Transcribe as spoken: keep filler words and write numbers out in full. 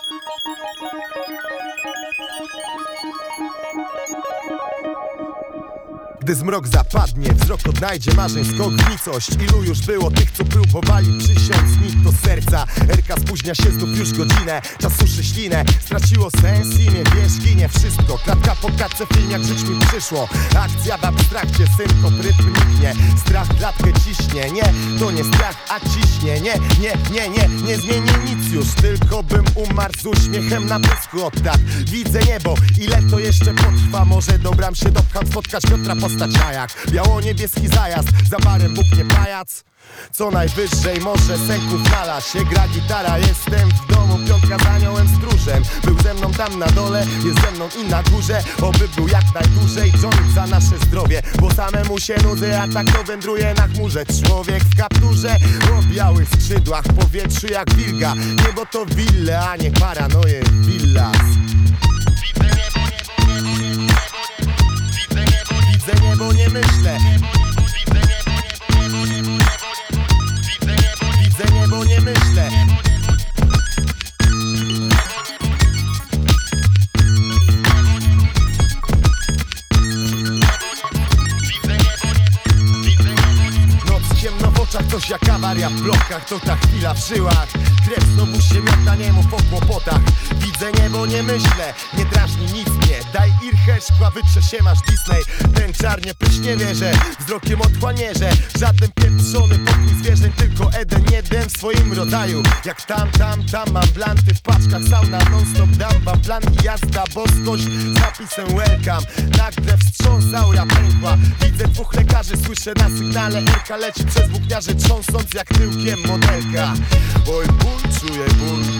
Gdy zmrok zapadnie, wzrok odnajdzie marzeń skok w nicość. Ilu już było tych, co próbowali przysiąc nic do serca. Erka spóźnia się znów już godzinę, czas suszy ślinę. Straciło sens imię, wiesz, ginie wszystko. Klatka po klatce, film jak żyć mi przyszło. Akcja w abstrakcie, synkop, rytm niknie. Strach klatkę ciśnie, nie, to nie strach, a ciśnie. Nie, nie, nie, nie, nie zmienię nic już, tylko bym umarł z uśmiechem na pysku od tak. Widzę niebo, ile to jeszcze potrwa. Może dobram się, dopcham, spotkać Piotra postać jak biało-niebieski zajazd, za barem buknie pajac. Co najwyżej może senków nala się, gra gitara, jestem w domu, piątka z aniołem stróżem. Był ze mną tam na dole, jest ze mną i na górze. Oby był jak najdłużej, joint za nasze zdrowie, bo samemu się nudzę, a tak to wędruje na chmurze. Człowiek w kapturze, o białych skrzydłach, w powietrzu jak wilga. Niebo to wille, a nie paranoje villas. Widzę niebo, nie myślę. Widzę niebo, nie myślę. Noc ciemno w oczach, coś jak awaria w blokach. To ta chwila w żyłach, krew znowu się miota, nie mów o kłopotach. Widzę niebo, nie myślę, nie drażni nic mnie. Daj irchę, szkła, wytrze się, masz Disney. Ten czarnie pysznie wierzę, wzrokiem otchłanierze. Żaden pieprzony pokój zwierzeń, tylko Eden jeden w swoim rodzaju. Jak tam, tam, tam mam blanty w paczkach, sauna non-stop, dam wam plan i jazda, boskość z napisem welcome. Nagle wstrząs, aura pękła. Widzę dwóch lekarzy, słyszę na sygnale. Erka leci przez włókniarzy, trząsąc jak tyłkiem modelka. Oj ból, czuję ból,